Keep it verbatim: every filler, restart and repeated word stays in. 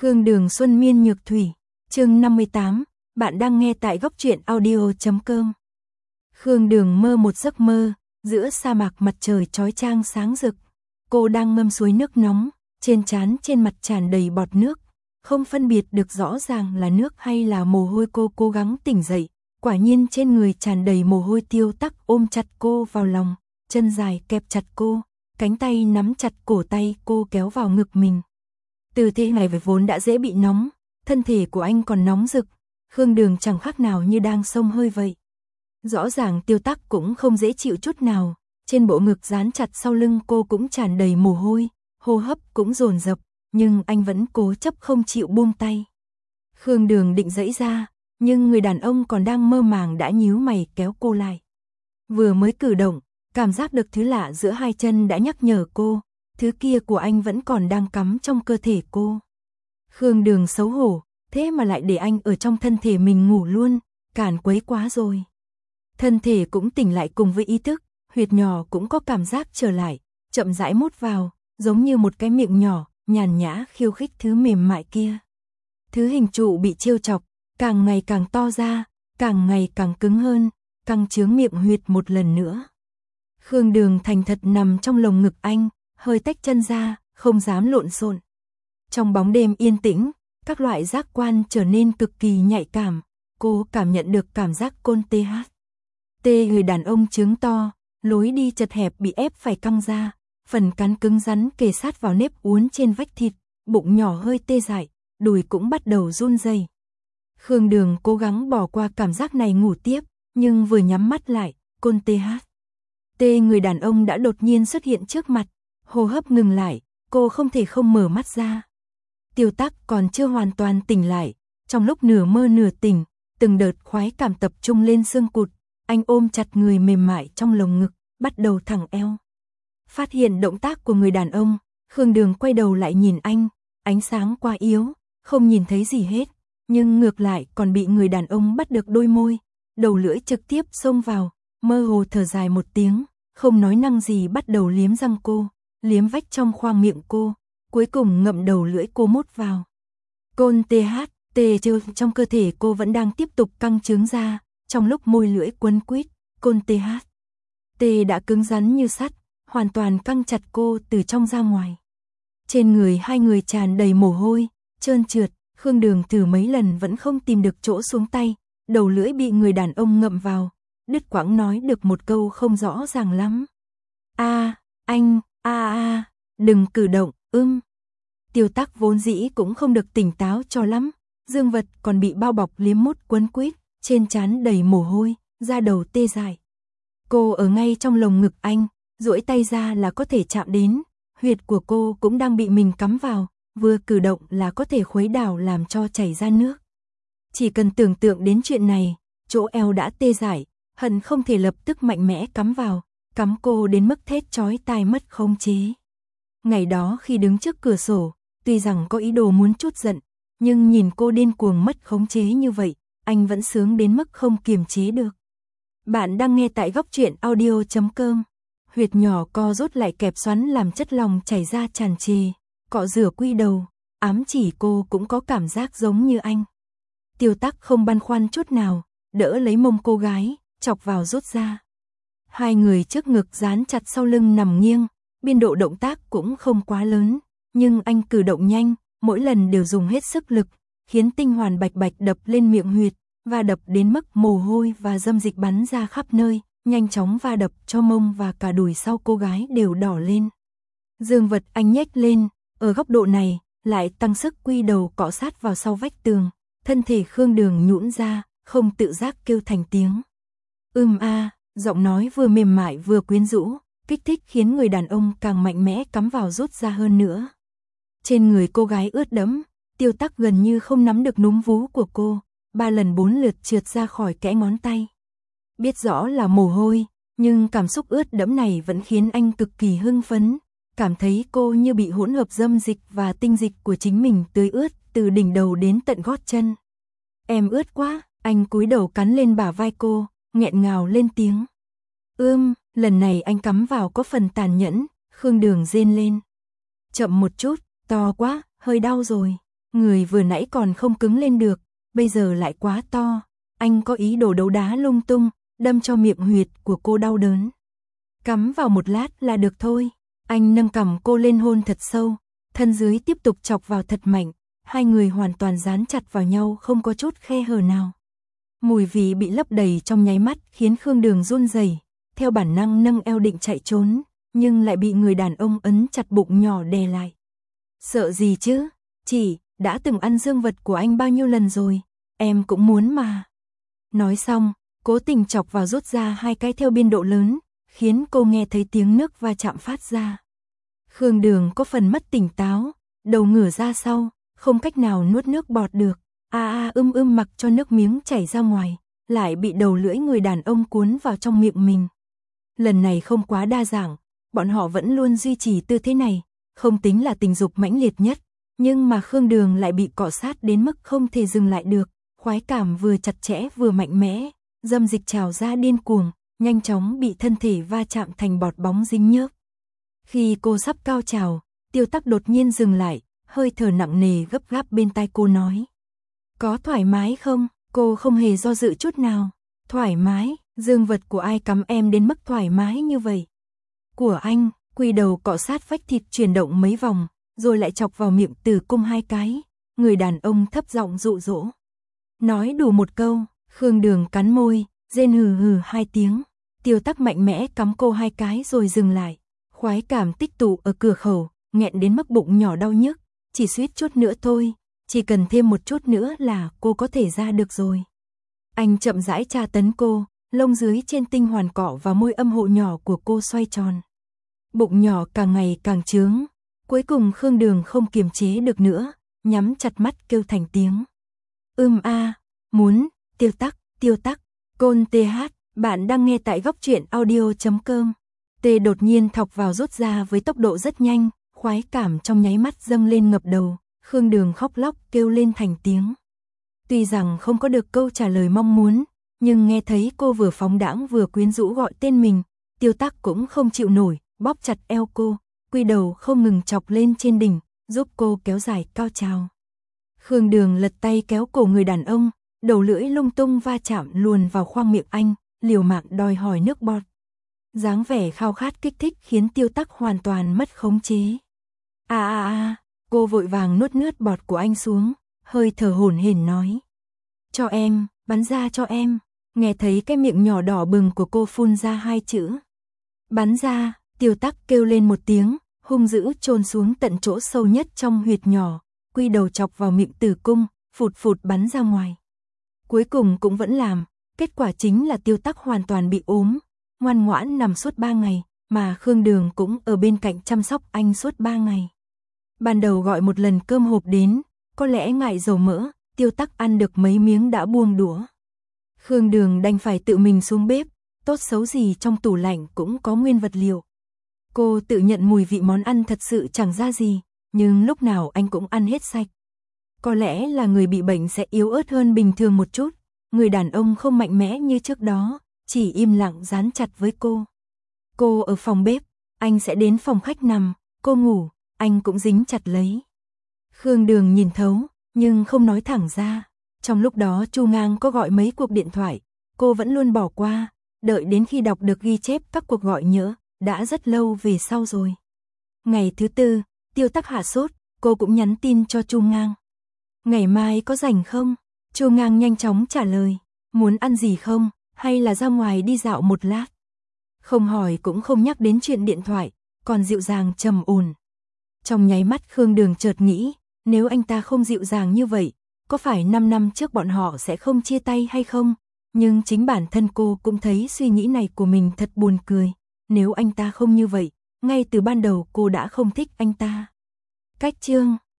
Khương Đường Xuân Miên Nhược Thủy, chương năm mươi tám, bạn đang nghe tại góc truyện audio chấm com. Khương Đường mơ một giấc mơ, giữa sa mạc mặt trời chói chang sáng rực, cô đang ngâm suối nước nóng, trên trán trên mặt tràn đầy bọt nước, không phân biệt được rõ ràng là nước hay là mồ hôi. Cô cố gắng tỉnh dậy, quả nhiên trên người tràn đầy mồ hôi. Tiêu Tắc ôm chặt cô vào lòng, chân dài kẹp chặt cô, cánh tay nắm chặt cổ tay cô kéo vào ngực mình. Từ thế này về vốn đã dễ bị nóng, thân thể của anh còn nóng rực, Khương Đường chẳng khác nào như đang xông hơi vậy. Rõ ràng Tiêu Tắc cũng không dễ chịu chút nào, trên bộ ngực dán chặt sau lưng cô cũng tràn đầy mồ hôi, hô hấp cũng dồn dập, nhưng anh vẫn cố chấp không chịu buông tay. Khương Đường định giãy ra, nhưng người đàn ông còn đang mơ màng đã nhíu mày kéo cô lại. Vừa mới cử động, cảm giác được thứ lạ giữa hai chân đã nhắc nhở cô, thứ kia của anh vẫn còn đang cắm trong cơ thể cô. Khương Đường xấu hổ, thế mà lại để anh ở trong thân thể mình ngủ luôn, cản quấy quá rồi. Thân thể cũng tỉnh lại cùng với ý thức, huyệt nhỏ cũng có cảm giác trở lại, chậm rãi mút vào, giống như một cái miệng nhỏ, nhàn nhã khiêu khích thứ mềm mại kia. Thứ hình trụ bị trêu chọc, càng ngày càng to ra, càng ngày càng cứng hơn, căng trướng miệng huyệt một lần nữa. Khương Đường thành thật nằm trong lồng ngực anh, hơi tách chân ra, không dám lộn xộn. Trong bóng đêm yên tĩnh, các loại giác quan trở nên cực kỳ nhạy cảm, cô cảm nhận được cảm giác côn tê hát. Tê người đàn ông trướng to, lối đi chật hẹp bị ép phải căng ra, phần cắn cứng rắn kề sát vào nếp uốn trên vách thịt, bụng nhỏ hơi tê dại, đùi cũng bắt đầu run rẩy. Khương Đường cố gắng bỏ qua cảm giác này ngủ tiếp, nhưng vừa nhắm mắt lại, côn tê hát. Tê người đàn ông đã đột nhiên xuất hiện trước mặt, hô hấp ngừng lại, cô không thể không mở mắt ra. Tiêu Tắc còn chưa hoàn toàn tỉnh lại, trong lúc nửa mơ nửa tỉnh, từng đợt khoái cảm tập trung lên xương cụt, anh ôm chặt người mềm mại trong lồng ngực, bắt đầu thẳng eo. Phát hiện động tác của người đàn ông, Khương Đường quay đầu lại nhìn anh, ánh sáng quá yếu, không nhìn thấy gì hết, nhưng ngược lại còn bị người đàn ông bắt được đôi môi, đầu lưỡi trực tiếp xông vào, mơ hồ thở dài một tiếng, không nói năng gì bắt đầu liếm răng cô, liếm vách trong khoang miệng cô, cuối cùng ngậm đầu lưỡi cô mút vào. Côn tê hát, tê trêu trong cơ thể cô vẫn đang tiếp tục căng trướng ra, trong lúc môi lưỡi quấn quýt, côn tê hát. Tê đã cứng rắn như sắt, hoàn toàn căng chặt cô từ trong ra ngoài. Trên người hai người tràn đầy mồ hôi, trơn trượt, Khương Đường thử mấy lần vẫn không tìm được chỗ xuống tay, đầu lưỡi bị người đàn ông ngậm vào, đứt quãng nói được một câu không rõ ràng lắm. A, anh, a a, đừng cử động, ưm. Tiêu Tắc vốn dĩ cũng không được tỉnh táo cho lắm, dương vật còn bị bao bọc liếm mút quấn quýt, trên trán đầy mồ hôi, da đầu tê dại. Cô ở ngay trong lồng ngực anh, duỗi tay ra là có thể chạm đến, huyệt của cô cũng đang bị mình cắm vào, vừa cử động là có thể khuấy đảo làm cho chảy ra nước. Chỉ cần tưởng tượng đến chuyện này, chỗ eo đã tê dại, hận không thể lập tức mạnh mẽ cắm vào, cắm cô đến mức thét chói tai mất khống chế. Ngày đó khi đứng trước cửa sổ, tuy rằng có ý đồ muốn trút giận, nhưng nhìn cô điên cuồng mất khống chế như vậy, anh vẫn sướng đến mức không kiềm chế được. Bạn đang nghe tại góc truyện audio chấm com. Huyệt nhỏ co rút lại kẹp xoắn làm chất lòng chảy ra tràn trề, cọ rửa quy đầu, ám chỉ cô cũng có cảm giác giống như anh. Tiêu Tắc không băn khoăn chút nào, đỡ lấy mông cô gái, chọc vào rút ra. Hai người trước ngực dán chặt sau lưng nằm nghiêng, biên độ động tác cũng không quá lớn, nhưng anh cử động nhanh, mỗi lần đều dùng hết sức lực, khiến tinh hoàn bạch bạch đập lên miệng huyệt, và đập đến mức mồ hôi và dâm dịch bắn ra khắp nơi, nhanh chóng va đập cho mông và cả đùi sau cô gái đều đỏ lên. Dương vật anh nhếch lên, ở góc độ này, lại tăng sức quy đầu cọ sát vào sau vách tường, thân thể Khương Đường nhũn ra, không tự giác kêu thành tiếng. Ưm a, giọng nói vừa mềm mại vừa quyến rũ, kích thích khiến người đàn ông càng mạnh mẽ cắm vào rút ra hơn nữa. Trên người cô gái ướt đẫm, Tiêu Tắc gần như không nắm được núm vú của cô, ba lần bốn lượt trượt ra khỏi kẽ ngón tay. Biết rõ là mồ hôi, nhưng cảm xúc ướt đẫm này vẫn khiến anh cực kỳ hưng phấn, cảm thấy cô như bị hỗn hợp dâm dịch và tinh dịch của chính mình tưới ướt từ đỉnh đầu đến tận gót chân. Em ướt quá, anh cúi đầu cắn lên bả vai cô, nghẹn ngào lên tiếng. Ưm, lần này anh cắm vào có phần tàn nhẫn, Khương Đường rên lên. Chậm một chút, to quá, hơi đau rồi. Người vừa nãy còn không cứng lên được, bây giờ lại quá to. Anh có ý đồ đấu đá lung tung, đâm cho miệng huyệt của cô đau đớn. Cắm vào một lát là được thôi. Anh nâng cằm cô lên hôn thật sâu, thân dưới tiếp tục chọc vào thật mạnh. Hai người hoàn toàn dán chặt vào nhau, không có chút khe hở nào. Mùi vị bị lấp đầy trong nháy mắt khiến Khương Đường run rẩy, theo bản năng nâng eo định chạy trốn, nhưng lại bị người đàn ông ấn chặt bụng nhỏ đè lại. Sợ gì chứ? Chị đã từng ăn dương vật của anh bao nhiêu lần rồi, em cũng muốn mà. Nói xong, cố tình chọc vào rút ra hai cái theo biên độ lớn, khiến cô nghe thấy tiếng nước va chạm phát ra. Khương Đường có phần mất tỉnh táo, đầu ngửa ra sau, không cách nào nuốt nước bọt được. A a ưm ưm mặc cho nước miếng chảy ra ngoài, lại bị đầu lưỡi người đàn ông cuốn vào trong miệng mình. Lần này không quá đa dạng, bọn họ vẫn luôn duy trì tư thế này, không tính là tình dục mãnh liệt nhất, nhưng mà Khương Đường lại bị cọ sát đến mức không thể dừng lại được, khoái cảm vừa chặt chẽ vừa mạnh mẽ, dâm dịch trào ra điên cuồng, nhanh chóng bị thân thể va chạm thành bọt bóng dính nhớp. Khi cô sắp cao trào, Tiêu Tắc đột nhiên dừng lại, hơi thở nặng nề gấp gáp bên tai cô nói. Có thoải mái không? Cô không hề do dự chút nào. Thoải mái, dương vật của ai cắm em đến mức thoải mái như vậy? Của anh. Quy đầu cọ sát vách thịt chuyển động mấy vòng, rồi lại chọc vào miệng Tử Cung hai cái. Người đàn ông thấp giọng dụ dỗ. Nói đủ một câu, Khương Đường cắn môi, rên hừ hừ hai tiếng. Tiêu Tắc mạnh mẽ cắm cô hai cái rồi dừng lại. Khoái cảm tích tụ ở cửa khẩu, nghẹn đến mức bụng nhỏ đau nhức. Chỉ suýt chút nữa thôi, chỉ cần thêm một chút nữa là cô có thể ra được rồi. Anh chậm rãi tra tấn cô, lông dưới trên tinh hoàn cọ và môi âm hộ nhỏ của cô xoay tròn. Bụng nhỏ càng ngày càng trướng, cuối cùng Khương Đường không kiềm chế được nữa, nhắm chặt mắt kêu thành tiếng. Ưm a, muốn, Tiêu Tắc, Tiêu Tắc, Côn tê hát, bạn đang nghe tại góc truyện audio chấm com. Tê đột nhiên thọc vào rút ra với tốc độ rất nhanh, khoái cảm trong nháy mắt dâng lên ngập đầu, Khương Đường khóc lóc kêu lên thành tiếng. Tuy rằng không có được câu trả lời mong muốn, nhưng nghe thấy cô vừa phóng đãng vừa quyến rũ gọi tên mình, Tiêu Tắc cũng không chịu nổi, bóp chặt eo cô, quy đầu không ngừng chọc lên trên đỉnh, giúp cô kéo dài cao trào. Khương Đường lật tay kéo cổ người đàn ông, đầu lưỡi lung tung va chạm luồn vào khoang miệng anh, liều mạng đòi hỏi nước bọt. Dáng vẻ khao khát kích thích khiến Tiêu Tắc hoàn toàn mất khống chế. A a a, cô vội vàng nuốt nước bọt của anh xuống, hơi thở hổn hển nói. Cho em, bắn ra cho em. Nghe thấy cái miệng nhỏ đỏ bừng của cô phun ra hai chữ. Bắn ra, Tiêu Tắc kêu lên một tiếng, hung dữ chôn xuống tận chỗ sâu nhất trong huyệt nhỏ, quy đầu chọc vào miệng Tử Cung, phụt phụt bắn ra ngoài. Cuối cùng cũng vẫn làm, kết quả chính là Tiêu Tắc hoàn toàn bị ốm, ngoan ngoãn nằm suốt ba ngày, mà Khương Đường cũng ở bên cạnh chăm sóc anh suốt ba ngày. Ban đầu gọi một lần cơm hộp đến, có lẽ ngại dầu mỡ, Tiêu Tắc ăn được mấy miếng đã buông đũa. Khương Đường đành phải tự mình xuống bếp, tốt xấu gì trong tủ lạnh cũng có nguyên vật liệu. Cô tự nhận mùi vị món ăn thật sự chẳng ra gì, nhưng lúc nào anh cũng ăn hết sạch. Có lẽ là người bị bệnh sẽ yếu ớt hơn bình thường một chút, người đàn ông không mạnh mẽ như trước đó, chỉ im lặng dán chặt với cô. Cô ở phòng bếp, anh sẽ đến phòng khách nằm, cô ngủ, anh cũng dính chặt lấy. Khương Đường nhìn thấu, nhưng không nói thẳng ra. Trong lúc đó Chu Ngang có gọi mấy cuộc điện thoại, cô vẫn luôn bỏ qua, đợi đến khi đọc được ghi chép các cuộc gọi nhỡ, đã rất lâu về sau rồi. Ngày thứ tư, Tiêu Tắc hạ sốt, cô cũng nhắn tin cho Chu Ngang. Ngày mai có rảnh không? Chu Ngang nhanh chóng trả lời, muốn ăn gì không, hay là ra ngoài đi dạo một lát? Không hỏi cũng không nhắc đến chuyện điện thoại, còn dịu dàng trầm ổn. Trong nháy mắt Khương Đường chợt nghĩ, nếu anh ta không dịu dàng như vậy, có phải năm năm trước bọn họ sẽ không chia tay hay không? Nhưng chính bản thân cô cũng thấy suy nghĩ này của mình thật buồn cười. Nếu anh ta không như vậy, ngay từ ban đầu cô đã không thích anh ta. Cách chương